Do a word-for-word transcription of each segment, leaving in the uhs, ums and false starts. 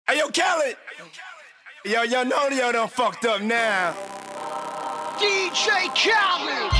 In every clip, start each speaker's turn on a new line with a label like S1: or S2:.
S1: Hey, yo, Khaled. Yo, yo, know yo done fucked up now.
S2: D J Khaled.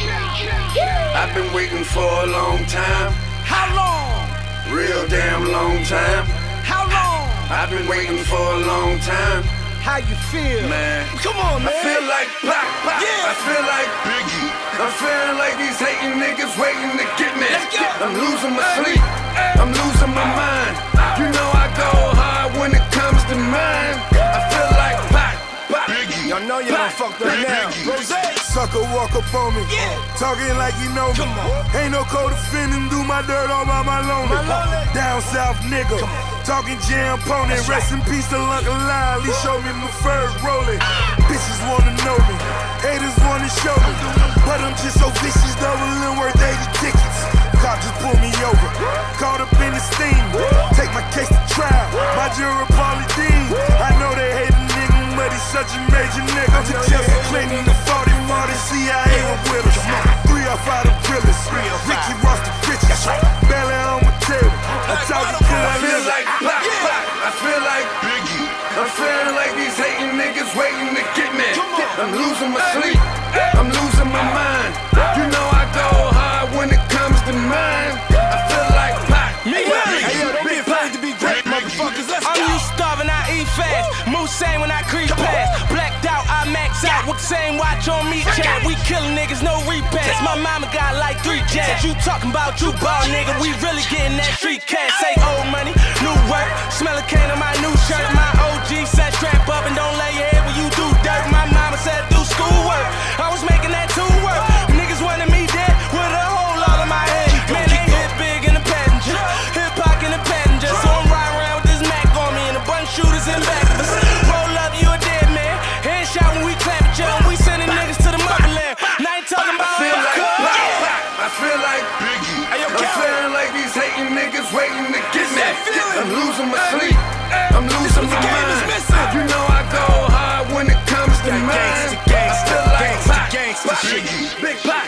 S3: I've been waiting for a long time.
S2: How long?
S3: Real damn long time.
S2: How long?
S3: I've been waiting for a long time.
S2: How you feel?
S3: Man,
S1: Come on, man.
S3: I feel like Pac, Pac.
S1: Yeah.
S3: I feel like Biggie. I'm feeling like these hating niggas waiting to get me.
S1: Let's go.
S3: I'm losing my sleep. I'm losing my mind. You know I go hard when it comes to mine. I feel like Pac, Pac.
S1: Biggie. Y'all know you done fucked up now. Rose.
S4: Sucker walk up on me,
S1: Yeah.
S4: talking like you know me.
S1: Come on.
S4: Ain't no co-defendant, do my dirt all by my lonely.
S1: My lonely.
S4: Down south nigga, talking jam pony.
S1: That's
S4: Rest in peace to Uncle Lyle, he showed me my first rolling. Bitches wanna know me, haters wanna show me, but I'm just so vicious, doubling worth eighty tickets. Cop just pulled me over, caught up in the steam. Take my case to trial, my jury Pauly Dean. I know they hate a nigga, but he's such a major nigga. I'm just Chelsea Clinton, the forty forty C I A was with us. Three off out of realest, Ricky Ross the richest. Belly on my table, I'm talking cool.
S3: I feel like Pac, Pac. I feel like Biggie. I'm feeling like these hating niggas waiting to get me. I'm losing my sleep. I'm losing my mind. You know I go hard when it comes to mine. I feel like Pac.
S1: Hey, yo, don't be afraid to be great, motherfuckers. Let's
S5: I'm
S1: go.
S5: used starving, I eat fast. Moose same when I creep past. Blacked out, I max out. With the same watch on me, chat. We killing niggas, no repass. My mama got like three jabs. You talking about you ball, nigga. We really getting that street cash. Say old money, new work. Smell a cane on my new shirt. My O G said strap up and don't lay your head when you do dirt. My mama said do schoolwork. I was making that two work. Niggas wanted me dead with a hole all in my head. Man, they hit big in the passenger. Hip hop in the passenger. So I'm riding around with this Mac on me and a bunch of shooters in the back of us. Roll up, you a dead man. Headshot when we clap at you. We sending niggas to the motherland. Now I ain't talking about
S3: I feel like
S5: fuck.
S3: Pac, Pac. I feel like Biggie.
S1: Hey, yo,
S3: I'm
S1: Khaled.
S3: feeling like these hating niggas waiting to get me.
S1: that feeling.
S3: I'm losing my sleep. I'm losing my
S1: the game is
S3: mind.
S1: missing.
S3: You know I go hard when it comes to
S1: That
S3: mine.
S1: gangsta,
S3: I
S1: gangsta,
S3: feel like
S1: gangsta,
S3: Pac,
S1: gangsta
S3: Pac.
S1: shit.
S3: Big Pac.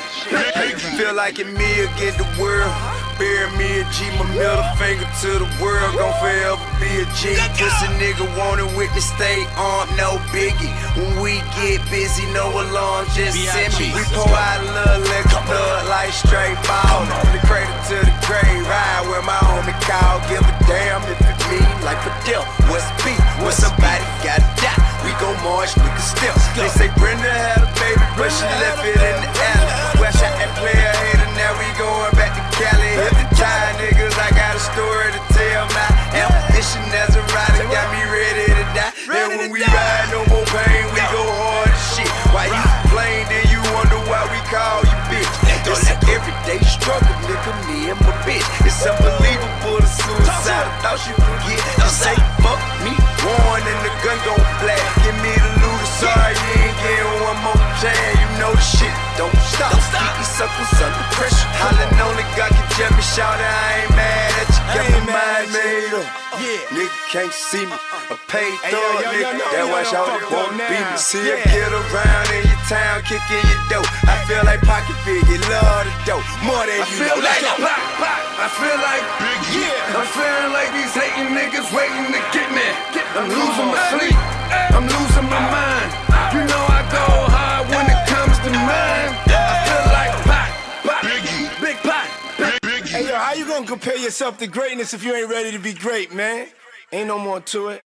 S3: Feel like it me against the world. Bury me a G, my middle finger to the world. Gon' forever be a G. Just a nigga wanted with the stay on, no biggie. When we get busy, no alarm, just send me. We pour out a little liquor, blood like straight ball. From the cradle to the grave, ride where my homie call. Give a damn if it me, like for deal. What's beef? When somebody gotta die, we gon' march, nigga still. They say Brenda had a baby, but she left it in the alley. Well, shot that player hater, now we going back to Cali. Hit the time, niggas, I got a story to tell. My ambition as a rider got me ready to die. And when we ride, no more pain, we go hard as shit. Why you complain, then you wonder why we call you bitch. It's an everyday struggle, nigga, me and my bitch. It's unbelievable, the suicide. I thought you could get. Just say fuck me, one and the gun gon' black. Give me the loot, sorry you ain't getting one more chance. You know the shit don't stop. Keep these suckers under pressure. Hollin' on the gun, can jam me, shout it, I ain't mad at you. Got my mind made up.
S1: Yeah.
S3: Nigga can't see me. A paid
S1: Hey, yo,
S3: thug,
S1: yo, yo,
S3: nigga.
S1: yo,
S3: That
S1: yo,
S3: why
S1: yo,
S3: y'all
S1: fucked
S3: won't
S1: up
S3: be
S1: now.
S3: me. See
S1: Yeah.
S3: her get around in your town, kicking your dough. I feel like Pocket Biggie, love the dough. More than
S1: I
S3: you
S1: feel
S3: know.
S1: like
S3: Pac, Pac. I feel like Biggie.
S1: Yeah.
S3: I'm feeling like these hating niggas waiting to get me. I'm losing my sleep. I'm losing my mind. You know I go hard when it comes to mine. I feel like Pac, Pac. Biggie. Big Pac.
S1: Hey, yo, how you gonna compare yourself to greatness if you ain't ready to be great, man? Ain't no more to it.